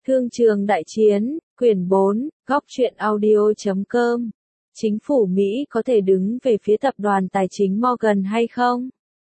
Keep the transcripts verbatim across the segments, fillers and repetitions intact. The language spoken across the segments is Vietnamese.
Thương trường đại chiến, quyển bốn, góc truyện audio.com. Chính phủ Mỹ có thể đứng về phía tập đoàn tài chính Morgan hay không?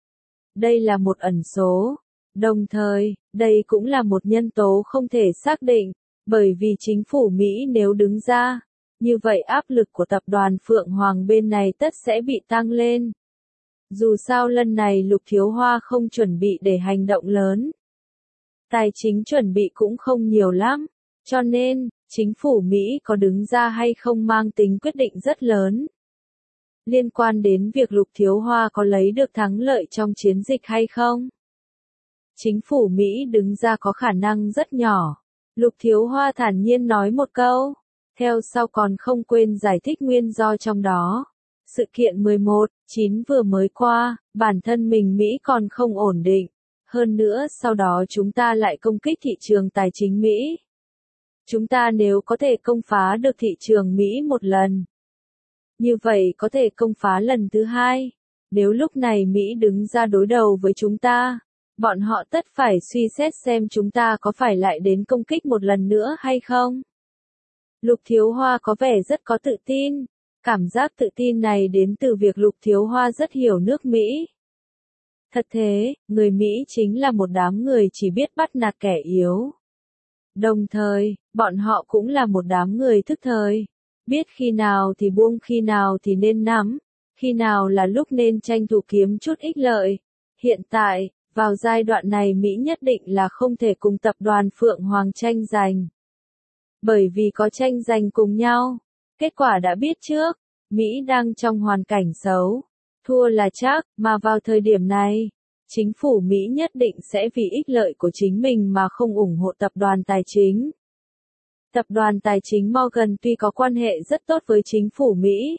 Đây là một ẩn số. Đồng thời, đây cũng là một nhân tố không thể xác định, bởi vì chính phủ Mỹ nếu đứng ra, như vậy áp lực của tập đoàn Phượng Hoàng bên này tất sẽ bị tăng lên. Dù sao lần này Lục Thiếu Hoa không chuẩn bị để hành động lớn. Tài chính chuẩn bị cũng không nhiều lắm, cho nên, chính phủ Mỹ có đứng ra hay không mang tính quyết định rất lớn. Liên quan đến việc Lục Thiếu Hoa có lấy được thắng lợi trong chiến dịch hay không? Chính phủ Mỹ đứng ra có khả năng rất nhỏ. Lục Thiếu Hoa thản nhiên nói một câu, theo sau còn không quên giải thích nguyên do trong đó. Sự kiện mười một chín vừa mới qua, bản thân mình Mỹ còn không ổn định. Hơn nữa sau đó chúng ta lại công kích thị trường tài chính Mỹ. Chúng ta nếu có thể công phá được thị trường Mỹ một lần, như vậy có thể công phá lần thứ hai. Nếu lúc này Mỹ đứng ra đối đầu với chúng ta, bọn họ tất phải suy xét xem chúng ta có phải lại đến công kích một lần nữa hay không. Lục Thiếu Hoa có vẻ rất có tự tin. Cảm giác tự tin này đến từ việc Lục Thiếu Hoa rất hiểu nước Mỹ. Thật thế, người Mỹ chính là một đám người chỉ biết bắt nạt kẻ yếu. Đồng thời, bọn họ cũng là một đám người thức thời. Biết khi nào thì buông, khi nào thì nên nắm, khi nào là lúc nên tranh thủ kiếm chút ích lợi. Hiện tại, vào giai đoạn này Mỹ nhất định là không thể cùng tập đoàn Phượng Hoàng tranh giành. Bởi vì có tranh giành cùng nhau, kết quả đã biết trước, Mỹ đang trong hoàn cảnh xấu. Thua là chắc, mà vào thời điểm này, chính phủ Mỹ nhất định sẽ vì ích lợi của chính mình mà không ủng hộ tập đoàn tài chính. Tập đoàn tài chính Morgan tuy có quan hệ rất tốt với chính phủ Mỹ,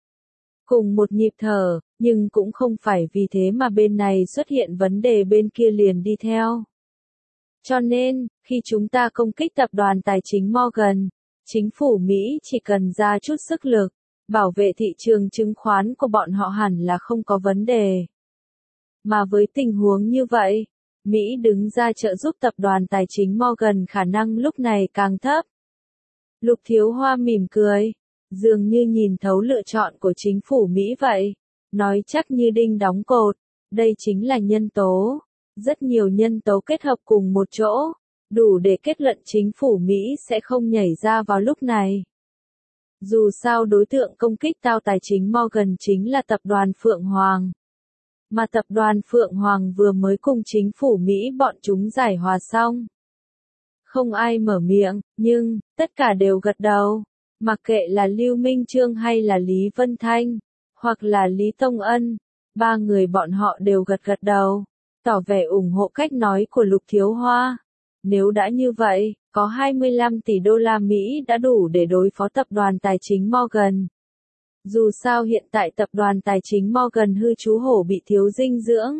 cùng một nhịp thở, nhưng cũng không phải vì thế mà bên này xuất hiện vấn đề bên kia liền đi theo. Cho nên, khi chúng ta công kích tập đoàn tài chính Morgan, chính phủ Mỹ chỉ cần ra chút sức lực, bảo vệ thị trường chứng khoán của bọn họ hẳn là không có vấn đề. Mà với tình huống như vậy, Mỹ đứng ra trợ giúp tập đoàn tài chính Morgan khả năng lúc này càng thấp. Lục Thiếu Hoa mỉm cười, dường như nhìn thấu lựa chọn của chính phủ Mỹ vậy, nói chắc như đinh đóng cột, đây chính là nhân tố. Rất nhiều nhân tố kết hợp cùng một chỗ, đủ để kết luận chính phủ Mỹ sẽ không nhảy ra vào lúc này. Dù sao đối tượng công kích tao tài chính Morgan chính là tập đoàn Phượng Hoàng. Mà tập đoàn Phượng Hoàng vừa mới cùng chính phủ Mỹ bọn chúng giải hòa xong. Không ai mở miệng, nhưng, tất cả đều gật đầu. Mặc kệ là Lưu Minh Chương hay là Lý Vân Thanh, hoặc là Lý Tông Ân, ba người bọn họ đều gật gật đầu, tỏ vẻ ủng hộ cách nói của Lục Thiếu Hoa. Nếu đã như vậy, có hai mươi lăm tỷ đô la Mỹ đã đủ để đối phó tập đoàn tài chính Morgan. Dù sao hiện tại tập đoàn tài chính Morgan hư chú hổ bị thiếu dinh dưỡng.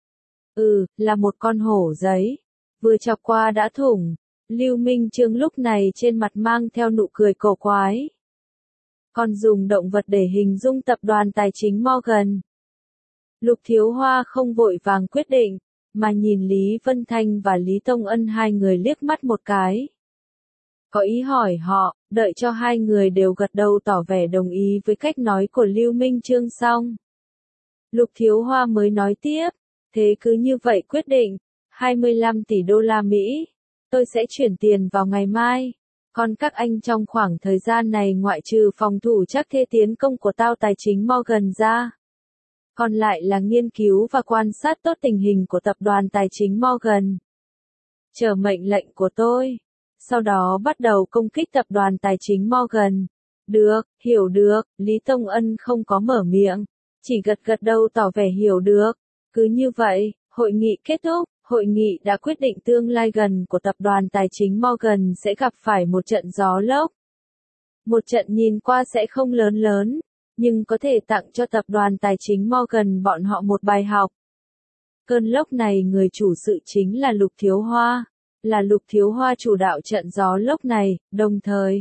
Ừ, là một con hổ giấy. Vừa chọc qua đã thủng. Lưu Minh Chương lúc này trên mặt mang theo nụ cười cổ quái. Còn dùng động vật để hình dung tập đoàn tài chính Morgan. Lục Thiếu Hoa không vội vàng quyết định, mà nhìn Lý Vân Thanh và Lý Tông Ân hai người liếc mắt một cái. Có ý hỏi họ, đợi cho hai người đều gật đầu tỏ vẻ đồng ý với cách nói của Lưu Minh Chương xong. Lục Thiếu Hoa mới nói tiếp, thế cứ như vậy quyết định, hai mươi lăm tỷ đô la Mỹ, tôi sẽ chuyển tiền vào ngày mai. Còn các anh trong khoảng thời gian này ngoại trừ phòng thủ chắc thế tiến công của tao tài chính Morgan ra. Còn lại là nghiên cứu và quan sát tốt tình hình của tập đoàn tài chính Morgan. Chờ mệnh lệnh của tôi. Sau đó bắt đầu công kích tập đoàn tài chính Morgan. Được, hiểu được, Lý Tông Ân không có mở miệng, chỉ gật gật đầu tỏ vẻ hiểu được. Cứ như vậy, hội nghị kết thúc, hội nghị đã quyết định tương lai gần của tập đoàn tài chính Morgan sẽ gặp phải một trận gió lốc. Một trận nhìn qua sẽ không lớn lớn, nhưng có thể tặng cho tập đoàn tài chính Morgan bọn họ một bài học. Cơn lốc này người chủ sự chính là Lục Thiếu Hoa, là Lục Thiếu Hoa chủ đạo trận gió lốc này, đồng thời.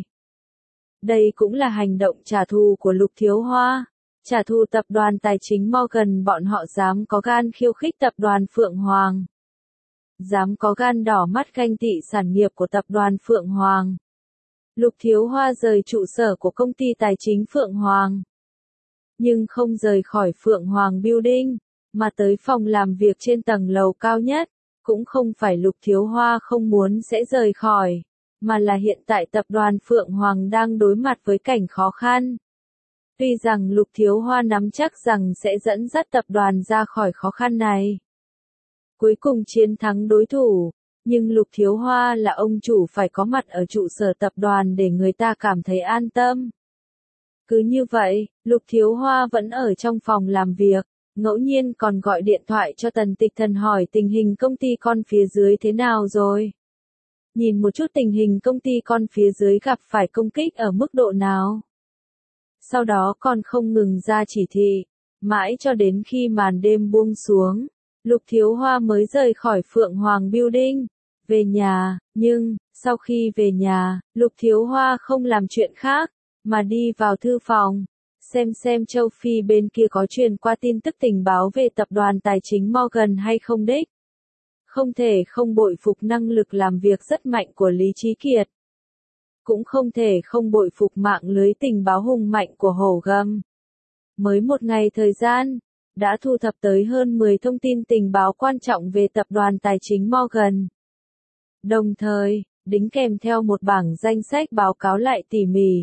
Đây cũng là hành động trả thù của Lục Thiếu Hoa, trả thù tập đoàn tài chính Morgan bọn họ dám có gan khiêu khích tập đoàn Phượng Hoàng. dám có gan đỏ mắt ganh tị sản nghiệp của tập đoàn Phượng Hoàng. Lục Thiếu Hoa rời trụ sở của công ty tài chính Phượng Hoàng. Nhưng không rời khỏi Phượng Hoàng Building, mà tới phòng làm việc trên tầng lầu cao nhất. Cũng không phải Lục Thiếu Hoa không muốn sẽ rời khỏi, mà là hiện tại tập đoàn Phượng Hoàng đang đối mặt với cảnh khó khăn. Tuy rằng Lục Thiếu Hoa nắm chắc rằng sẽ dẫn dắt tập đoàn ra khỏi khó khăn này, cuối cùng chiến thắng đối thủ, nhưng Lục Thiếu Hoa là ông chủ phải có mặt ở trụ sở tập đoàn để người ta cảm thấy an tâm. Cứ như vậy, Lục Thiếu Hoa vẫn ở trong phòng làm việc, ngẫu nhiên còn gọi điện thoại cho Tần Tịch Thần hỏi tình hình công ty con phía dưới thế nào rồi. Nhìn một chút tình hình công ty con phía dưới gặp phải công kích ở mức độ nào. Sau đó còn không ngừng ra chỉ thị, mãi cho đến khi màn đêm buông xuống, Lục Thiếu Hoa mới rời khỏi Phượng Hoàng Building, về nhà, nhưng, sau khi về nhà, Lục Thiếu Hoa không làm chuyện khác, mà đi vào thư phòng, xem xem châu Phi bên kia có truyền qua tin tức tình báo về tập đoàn tài chính Morgan hay không đích. Không thể không bội phục năng lực làm việc rất mạnh của Lý Chí Kiệt. Cũng không thể không bội phục mạng lưới tình báo hùng mạnh của Hổ Gầm. Mới một ngày thời gian, đã thu thập tới hơn mười thông tin tình báo quan trọng về tập đoàn tài chính Morgan. Đồng thời, đính kèm theo một bảng danh sách báo cáo lại tỉ mỉ.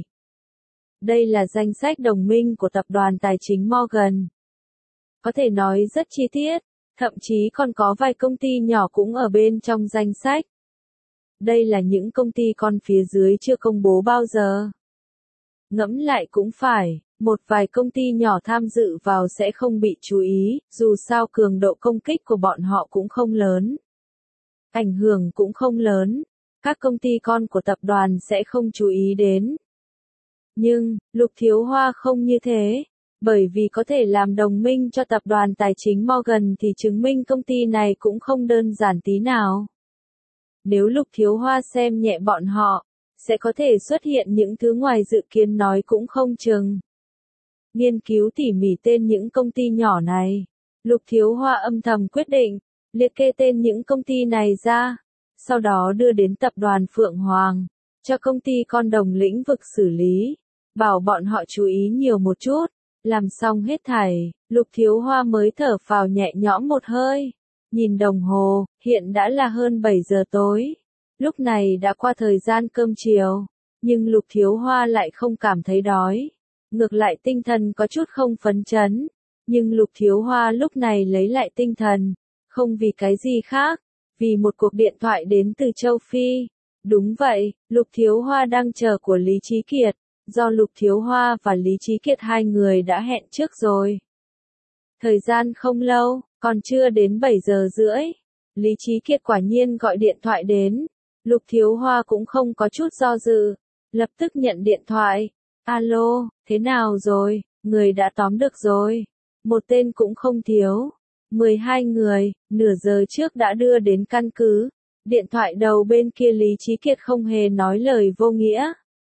Đây là danh sách đồng minh của tập đoàn tài chính Morgan. Có thể nói rất chi tiết, thậm chí còn có vài công ty nhỏ cũng ở bên trong danh sách. Đây là những công ty con phía dưới chưa công bố bao giờ. Ngẫm lại cũng phải, một vài công ty nhỏ tham dự vào sẽ không bị chú ý, dù sao cường độ công kích của bọn họ cũng không lớn. Ảnh hưởng cũng không lớn, các công ty con của tập đoàn sẽ không chú ý đến. Nhưng, Lục Thiếu Hoa không như thế, bởi vì có thể làm đồng minh cho tập đoàn tài chính Morgan thì chứng minh công ty này cũng không đơn giản tí nào. Nếu Lục Thiếu Hoa xem nhẹ bọn họ, sẽ có thể xuất hiện những thứ ngoài dự kiến nói cũng không chừng. Nghiên cứu tỉ mỉ tên những công ty nhỏ này, Lục Thiếu Hoa âm thầm quyết định, liệt kê tên những công ty này ra, sau đó đưa đến tập đoàn Phượng Hoàng, cho công ty con đồng lĩnh vực xử lý, bảo bọn họ chú ý nhiều một chút. Làm xong hết thảy, Lục Thiếu Hoa mới thở phào nhẹ nhõm một hơi. Nhìn đồng hồ, hiện đã là hơn bảy giờ tối. Lúc này đã qua thời gian cơm chiều, nhưng Lục Thiếu Hoa lại không cảm thấy đói. Ngược lại tinh thần có chút không phấn chấn. Nhưng Lục Thiếu Hoa lúc này lấy lại tinh thần, không vì cái gì khác, vì một cuộc điện thoại đến từ châu Phi. Đúng vậy, Lục Thiếu Hoa đang chờ của Lý Chí Kiệt, do Lục Thiếu Hoa và Lý Chí Kiệt hai người đã hẹn trước rồi. Thời gian không lâu, còn chưa đến bảy giờ rưỡi, Lý Chí Kiệt quả nhiên gọi điện thoại đến. Lục Thiếu Hoa cũng không có chút do dự, lập tức nhận điện thoại. Alo, thế nào rồi, người đã tóm được rồi. Một tên cũng không thiếu. mười hai người, nửa giờ trước đã đưa đến căn cứ. Điện thoại đầu bên kia Lý Chí Kiệt không hề nói lời vô nghĩa.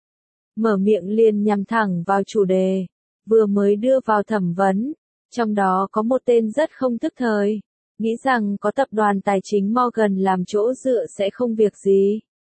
Mở miệng liền nhằm thẳng vào chủ đề. Vừa mới đưa vào thẩm vấn. Trong đó có một tên rất không thức thời. Nghĩ rằng có tập đoàn tài chính Morgan làm chỗ dựa sẽ không việc gì.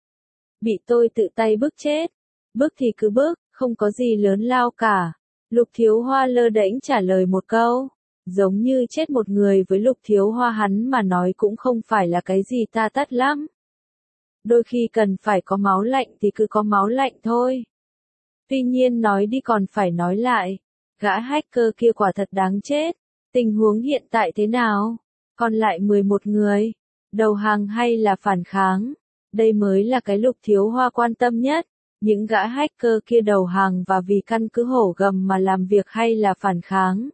Bị tôi tự tay bức chết. Bức thì cứ bức, không có gì lớn lao cả. Lục Thiếu Hoa lơ đễnh trả lời một câu. Giống như chết một người với Lục Thiếu Hoa hắn mà nói cũng không phải là cái gì ta tát lắm. Đôi khi cần phải có máu lạnh thì cứ có máu lạnh thôi. Tuy nhiên nói đi còn phải nói lại. Gã hacker kia quả thật đáng chết. Tình huống hiện tại thế nào? Còn lại mười một người. Đầu hàng hay là phản kháng? Đây mới là cái Lục Thiếu Hoa quan tâm nhất. Những gã hacker kia đầu hàng và vì căn cứ Hổ Gầm mà làm việc hay là phản kháng?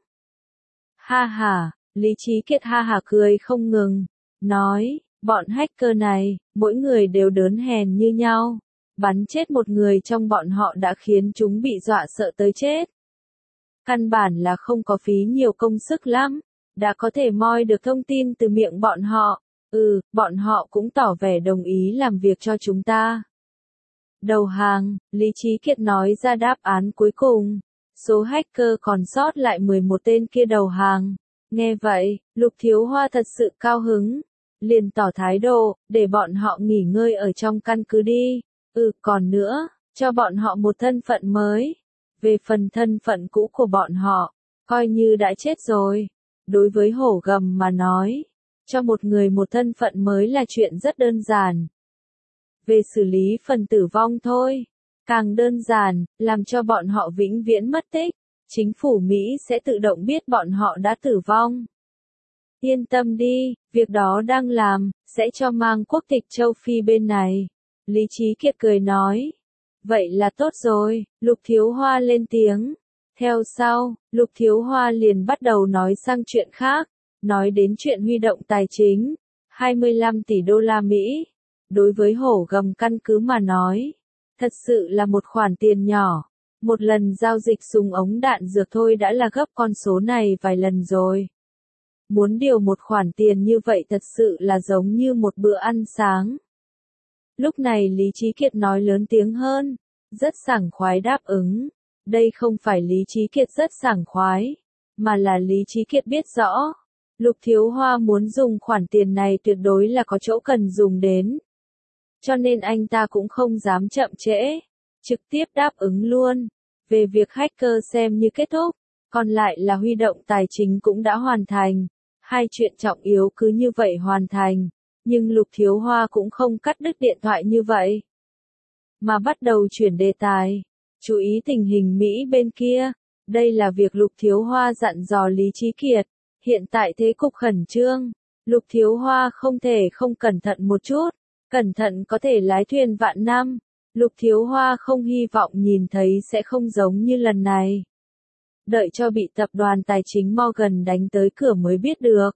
Ha ha, Lý Chí Kiệt ha ha cười không ngừng. Nói, bọn hacker này, mỗi người đều đớn hèn như nhau. Bắn chết một người trong bọn họ đã khiến chúng bị dọa sợ tới chết. Căn bản là không có phí nhiều công sức lắm. Đã có thể moi được thông tin từ miệng bọn họ. Ừ, bọn họ cũng tỏ vẻ đồng ý làm việc cho chúng ta. Đầu hàng, Lý Chí Kiệt nói ra đáp án cuối cùng. Số hacker còn sót lại mười một tên kia đầu hàng. Nghe vậy, Lục Thiếu Hoa thật sự cao hứng. liền tỏ thái độ, để bọn họ nghỉ ngơi ở trong căn cứ đi. Ừ, còn nữa, cho bọn họ một thân phận mới. Về phần thân phận cũ của bọn họ, coi như đã chết rồi. Đối với hổ gầm mà nói, cho một người một thân phận mới là chuyện rất đơn giản. Về xử lý phần tử vong thôi, càng đơn giản, làm cho bọn họ vĩnh viễn mất tích. Chính phủ Mỹ sẽ tự động biết bọn họ đã tử vong. Yên tâm đi, việc đó đang làm, sẽ cho mang quốc tịch châu Phi bên này. Lý Trí Kiệt cười nói. Vậy là tốt rồi, Lục Thiếu Hoa lên tiếng. Theo sau, Lục Thiếu Hoa liền bắt đầu nói sang chuyện khác, nói đến chuyện huy động tài chính, hai mươi lăm tỷ đô la Mỹ. Đối với hổ gầm căn cứ mà nói, thật sự là một khoản tiền nhỏ. Một lần giao dịch súng ống đạn dược thôi đã là gấp con số này vài lần rồi. Muốn điều một khoản tiền như vậy thật sự là giống như một bữa ăn sáng. Lúc này Lý Trí Kiệt nói lớn tiếng hơn, rất sảng khoái đáp ứng. Đây không phải Lý Trí Kiệt rất sảng khoái, mà là Lý Trí Kiệt biết rõ. Lục Thiếu Hoa muốn dùng khoản tiền này tuyệt đối là có chỗ cần dùng đến. Cho nên anh ta cũng không dám chậm trễ, trực tiếp đáp ứng luôn. Về việc hacker xem như kết thúc, còn lại là huy động tài chính cũng đã hoàn thành. Hai chuyện trọng yếu cứ như vậy hoàn thành, nhưng Lục Thiếu Hoa cũng không cắt đứt điện thoại như vậy, mà bắt đầu chuyển đề tài. Chú ý tình hình Mỹ bên kia, đây là việc Lục Thiếu Hoa dặn dò Lý Trí Kiệt. Hiện tại thế cục khẩn trương, Lục Thiếu Hoa không thể không cẩn thận một chút, cẩn thận có thể lái thuyền vạn năm. Lục Thiếu Hoa không hy vọng nhìn thấy sẽ không giống như lần này. Đợi cho bị tập đoàn tài chính Morgan đánh tới cửa mới biết được.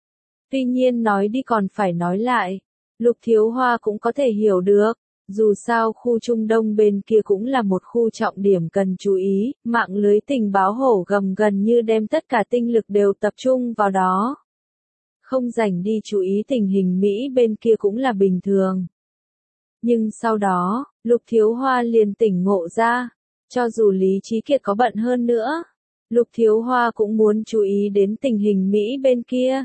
Tuy nhiên nói đi còn phải nói lại, Lục Thiếu Hoa cũng có thể hiểu được. Dù sao khu Trung Đông bên kia cũng là một khu trọng điểm cần chú ý, mạng lưới tình báo hổ gầm gần như đem tất cả tinh lực đều tập trung vào đó. Không rảnh đi chú ý tình hình Mỹ bên kia cũng là bình thường. Nhưng sau đó, Lục Thiếu Hoa liền tỉnh ngộ ra, cho dù Lý Trí Kiệt có bận hơn nữa, Lục Thiếu Hoa cũng muốn chú ý đến tình hình Mỹ bên kia.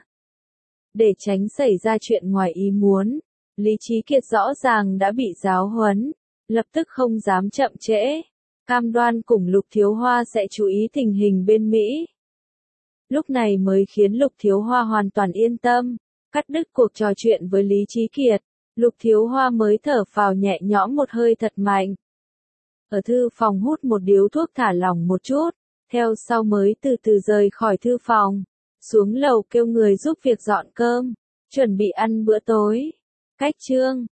Để tránh xảy ra chuyện ngoài ý muốn, Lý Trí Kiệt rõ ràng đã bị giáo huấn, lập tức không dám chậm trễ, cam đoan cùng Lục Thiếu Hoa sẽ chú ý tình hình bên Mỹ. Lúc này mới khiến Lục Thiếu Hoa hoàn toàn yên tâm, cắt đứt cuộc trò chuyện với Lý Trí Kiệt, Lục Thiếu Hoa mới thở phào nhẹ nhõm một hơi thật mạnh. Ở thư phòng hút một điếu thuốc thả lỏng một chút, theo sau mới từ từ rời khỏi thư phòng, xuống lầu kêu người giúp việc dọn cơm, chuẩn bị ăn bữa tối. Cách chương